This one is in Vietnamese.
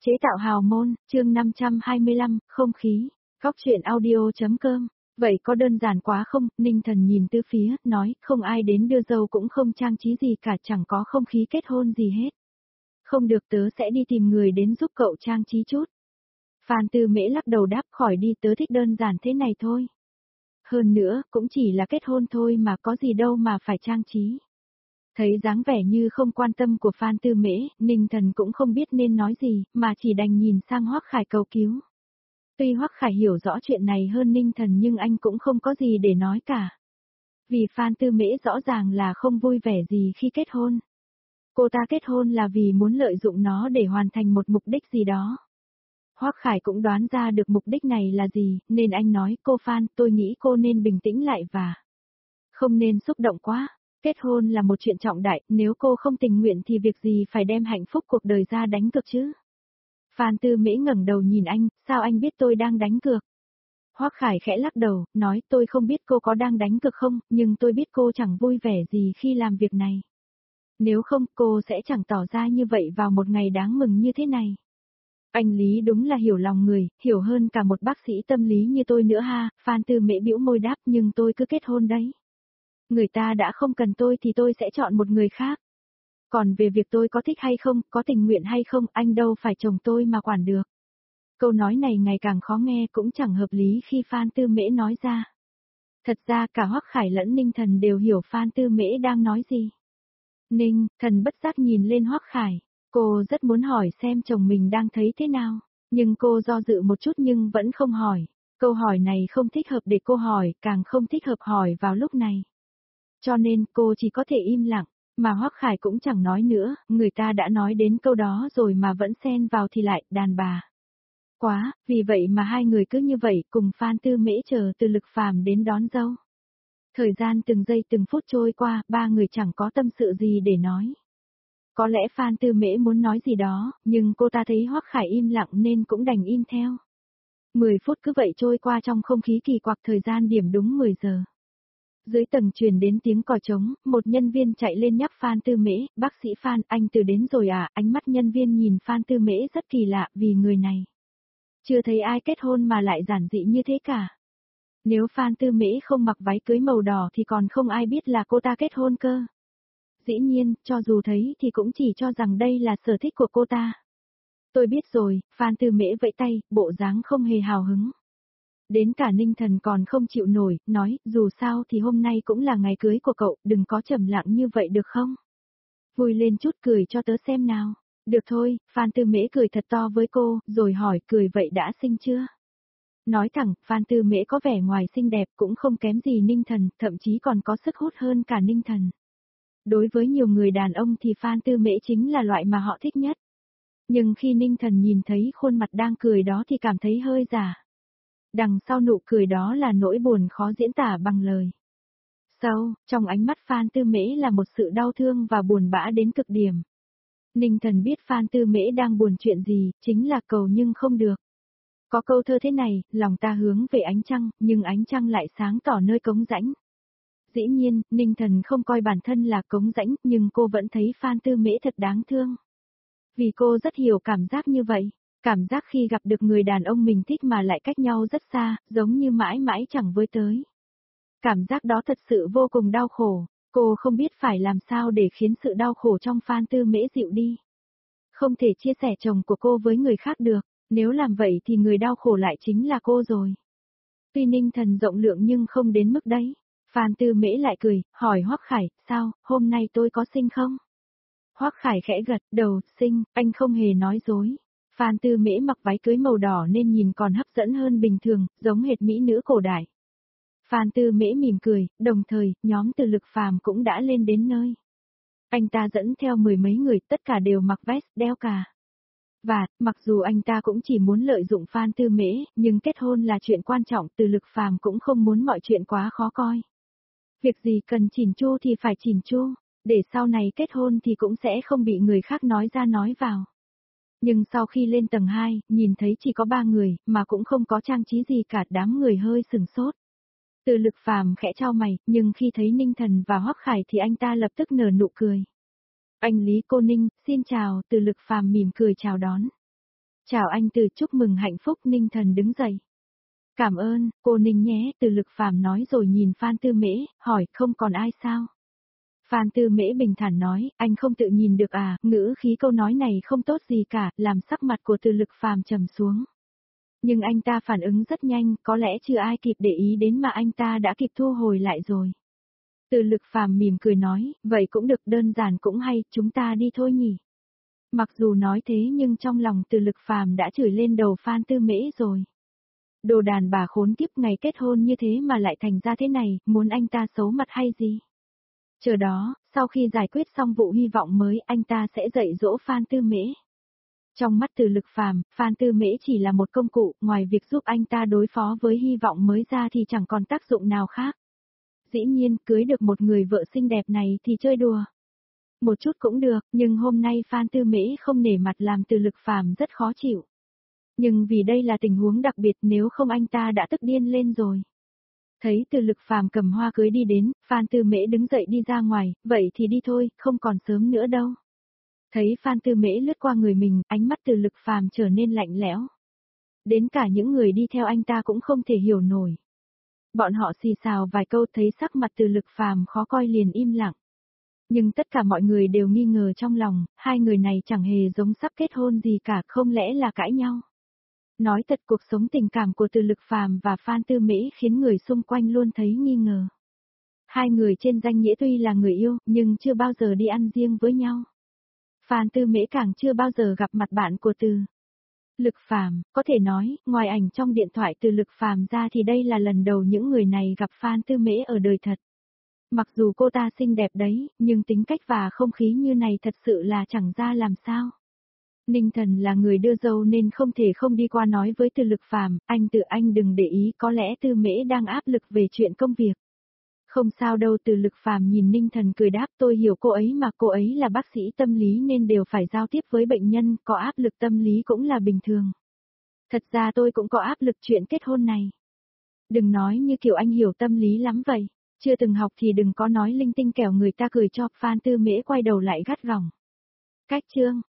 Chế tạo hào môn, chương 525, không khí, góc truyện audio.com. Vậy có đơn giản quá không? Ninh Thần nhìn tứ phía, nói, không ai đến đưa dâu cũng không trang trí gì cả, chẳng có không khí kết hôn gì hết. Không được, tớ sẽ đi tìm người đến giúp cậu trang trí chút. Phan Tư Mễ lắc đầu đáp, khỏi đi, tớ thích đơn giản thế này thôi. Hơn nữa, cũng chỉ là kết hôn thôi mà, có gì đâu mà phải trang trí. Thấy dáng vẻ như không quan tâm của Phan Tư Mễ, Ninh Thần cũng không biết nên nói gì, mà chỉ đành nhìn sang Hoắc Khải cầu cứu. Tuy Hoắc Khải hiểu rõ chuyện này hơn Ninh Thần nhưng anh cũng không có gì để nói cả. Vì Phan Tư Mễ rõ ràng là không vui vẻ gì khi kết hôn. Cô ta kết hôn là vì muốn lợi dụng nó để hoàn thành một mục đích gì đó. Hoắc Khải cũng đoán ra được mục đích này là gì, nên anh nói, cô Phan, tôi nghĩ cô nên bình tĩnh lại và không nên xúc động quá. Kết hôn là một chuyện trọng đại, nếu cô không tình nguyện thì việc gì phải đem hạnh phúc cuộc đời ra đánh cược chứ? Phan Tư Mễ ngẩng đầu nhìn anh, sao anh biết tôi đang đánh cược? Hoắc Khải khẽ lắc đầu, nói tôi không biết cô có đang đánh cược không, nhưng tôi biết cô chẳng vui vẻ gì khi làm việc này. Nếu không, cô sẽ chẳng tỏ ra như vậy vào một ngày đáng mừng như thế này. Anh Lý đúng là hiểu lòng người, hiểu hơn cả một bác sĩ tâm lý như tôi nữa ha. Phan Tư Mễ bĩu môi đáp, nhưng tôi cứ kết hôn đấy. Người ta đã không cần tôi thì tôi sẽ chọn một người khác. Còn về việc tôi có thích hay không, có tình nguyện hay không, anh đâu phải chồng tôi mà quản được. Câu nói này ngày càng khó nghe, cũng chẳng hợp lý khi Phan Tư Mễ nói ra. Thật ra cả Hoắc Khải lẫn Ninh Thần đều hiểu Phan Tư Mễ đang nói gì. Ninh Thần bất giác nhìn lên Hoắc Khải, cô rất muốn hỏi xem chồng mình đang thấy thế nào, nhưng cô do dự một chút nhưng vẫn không hỏi. Câu hỏi này không thích hợp để cô hỏi, càng không thích hợp hỏi vào lúc này. Cho nên cô chỉ có thể im lặng, mà Hoắc Khải cũng chẳng nói nữa, người ta đã nói đến câu đó rồi mà vẫn xen vào thì lại, đàn bà. Quá, vì vậy mà hai người cứ như vậy cùng Phan Tư Mễ chờ Từ Lực Phàm đến đón dâu. Thời gian từng giây từng phút trôi qua, ba người chẳng có tâm sự gì để nói. Có lẽ Phan Tư Mễ muốn nói gì đó, nhưng cô ta thấy Hoắc Khải im lặng nên cũng đành im theo. 10 phút cứ vậy trôi qua trong không khí kỳ quặc, thời gian điểm đúng 10 giờ. Dưới tầng truyền đến tiếng còi trống, một nhân viên chạy lên nhắc Phan Tư Mễ, bác sĩ Phan, anh từ đến rồi à? Ánh mắt nhân viên nhìn Phan Tư Mễ rất kỳ lạ vì người này chưa thấy ai kết hôn mà lại giản dị như thế cả. Nếu Phan Tư Mễ không mặc váy cưới màu đỏ thì còn không ai biết là cô ta kết hôn cơ. Dĩ nhiên, cho dù thấy thì cũng chỉ cho rằng đây là sở thích của cô ta. Tôi biết rồi, Phan Tư Mễ vẫy tay, bộ dáng không hề hào hứng. Đến cả Ninh Thần còn không chịu nổi, nói, dù sao thì hôm nay cũng là ngày cưới của cậu, đừng có trầm lặng như vậy được không? Vui lên chút, cười cho tớ xem nào. Được thôi, Phan Tư Mễ cười thật to với cô, rồi hỏi, cười vậy đã xinh chưa? Nói thẳng, Phan Tư Mễ có vẻ ngoài xinh đẹp cũng không kém gì Ninh Thần, thậm chí còn có sức hút hơn cả Ninh Thần. Đối với nhiều người đàn ông thì Phan Tư Mễ chính là loại mà họ thích nhất. Nhưng khi Ninh Thần nhìn thấy khuôn mặt đang cười đó thì cảm thấy hơi giả. Đằng sau nụ cười đó là nỗi buồn khó diễn tả bằng lời. Sâu, trong ánh mắt Phan Tư Mễ là một sự đau thương và buồn bã đến cực điểm. Ninh Thần biết Phan Tư Mễ đang buồn chuyện gì, chính là cầu nhưng không được. Có câu thơ thế này, lòng ta hướng về ánh trăng, nhưng ánh trăng lại sáng tỏ nơi cống rãnh. Dĩ nhiên, Ninh Thần không coi bản thân là cống rãnh, nhưng cô vẫn thấy Phan Tư Mễ thật đáng thương. Vì cô rất hiểu cảm giác như vậy. Cảm giác khi gặp được người đàn ông mình thích mà lại cách nhau rất xa, giống như mãi mãi chẳng với tới. Cảm giác đó thật sự vô cùng đau khổ, cô không biết phải làm sao để khiến sự đau khổ trong Phan Tư Mễ dịu đi. Không thể chia sẻ chồng của cô với người khác được, nếu làm vậy thì người đau khổ lại chính là cô rồi. Tuy Ninh Thần rộng lượng nhưng không đến mức đấy. Phan Tư Mễ lại cười, hỏi Hoắc Khải, sao, hôm nay tôi có xinh không? Hoắc Khải khẽ gật đầu, xinh, anh không hề nói dối. Phan Tư Mễ mặc váy cưới màu đỏ nên nhìn còn hấp dẫn hơn bình thường, giống hệt mỹ nữ cổ đại. Phan Tư Mễ mỉm cười, đồng thời, nhóm Từ Lực Phàm cũng đã lên đến nơi. Anh ta dẫn theo 10 mấy người, tất cả đều mặc vest, đeo cà. Và, mặc dù anh ta cũng chỉ muốn lợi dụng Phan Tư Mễ, nhưng kết hôn là chuyện quan trọng, Từ Lực Phàm cũng không muốn mọi chuyện quá khó coi. Việc gì cần chỉn chu thì phải chỉn chu, để sau này kết hôn thì cũng sẽ không bị người khác nói ra nói vào. Nhưng sau khi lên tầng 2, nhìn thấy chỉ có 3 người, mà cũng không có trang trí gì cả, đám người hơi sừng sốt. Từ Lực Phàm khẽ chau mày, nhưng khi thấy Ninh Thần và Hoắc Khải thì anh ta lập tức nở nụ cười. Anh Lý, cô Ninh, xin chào, Từ Lực Phàm mỉm cười chào đón. Chào anh Từ, chúc mừng hạnh phúc. Ninh Thần đứng dậy. Cảm ơn, cô Ninh nhé, Từ Lực Phàm nói rồi nhìn Phan Tư Mễ, hỏi không còn ai sao? Phan Tư Mễ bình thản nói, anh không tự nhìn được à, ngữ khí câu nói này không tốt gì cả, làm sắc mặt của Từ Lực Phàm trầm xuống. Nhưng anh ta phản ứng rất nhanh, có lẽ chưa ai kịp để ý đến mà anh ta đã kịp thu hồi lại rồi. Từ Lực Phàm mỉm cười nói, vậy cũng được, đơn giản cũng hay, chúng ta đi thôi nhỉ. Mặc dù nói thế nhưng trong lòng Từ Lực Phàm đã chửi lên đầu Phan Tư Mễ rồi. Đồ đàn bà khốn kiếp, ngày kết hôn như thế mà lại thành ra thế này, muốn anh ta xấu mặt hay gì? Chờ đó, sau khi giải quyết xong vụ hy vọng mới, anh ta sẽ dạy dỗ Phan Tư Mễ. Trong mắt Từ Lực Phàm, Phan Tư Mễ chỉ là một công cụ, ngoài việc giúp anh ta đối phó với hy vọng mới ra thì chẳng còn tác dụng nào khác. Dĩ nhiên, cưới được một người vợ xinh đẹp này thì chơi đùa. Một chút cũng được, nhưng hôm nay Phan Tư Mễ không nể mặt làm Từ Lực Phàm rất khó chịu. Nhưng vì đây là tình huống đặc biệt, nếu không anh ta đã tức điên lên rồi. Thấy Từ Lực Phàm cầm hoa cưới đi đến, Phan Tư Mễ đứng dậy đi ra ngoài, vậy thì đi thôi, không còn sớm nữa đâu. Thấy Phan Tư Mễ lướt qua người mình, ánh mắt Từ Lực Phàm trở nên lạnh lẽo. Đến cả những người đi theo anh ta cũng không thể hiểu nổi. Bọn họ xì xào vài câu, thấy sắc mặt Từ Lực Phàm khó coi liền im lặng. Nhưng tất cả mọi người đều nghi ngờ trong lòng, hai người này chẳng hề giống sắp kết hôn gì cả, không lẽ là cãi nhau. Nói thật, cuộc sống tình cảm của Từ Lực Phàm và Phan Tư Mễ khiến người xung quanh luôn thấy nghi ngờ. Hai người trên danh nghĩa tuy là người yêu, nhưng chưa bao giờ đi ăn riêng với nhau. Phan Tư Mễ càng chưa bao giờ gặp mặt bạn của Từ Lực Phàm, có thể nói, ngoài ảnh trong điện thoại Từ Lực Phàm ra thì đây là lần đầu những người này gặp Phan Tư Mễ ở đời thật. Mặc dù cô ta xinh đẹp đấy, nhưng tính cách và không khí như này thật sự là chẳng ra làm sao. Ninh Thần là người đưa dâu nên không thể không đi qua nói với Từ Lực Phàm, anh đừng để ý, có lẽ Tư Mễ đang áp lực về chuyện công việc. Không sao đâu, Từ Lực Phàm nhìn Ninh Thần cười đáp, tôi hiểu cô ấy mà, cô ấy là bác sĩ tâm lý nên đều phải giao tiếp với bệnh nhân, có áp lực tâm lý cũng là bình thường. Thật ra tôi cũng có áp lực chuyện kết hôn này. Đừng nói như kiểu anh hiểu tâm lý lắm vậy, chưa từng học thì đừng có nói linh tinh kẻo người ta cười cho. Phan Tư Mễ quay đầu lại gắt gỏng. Cách chương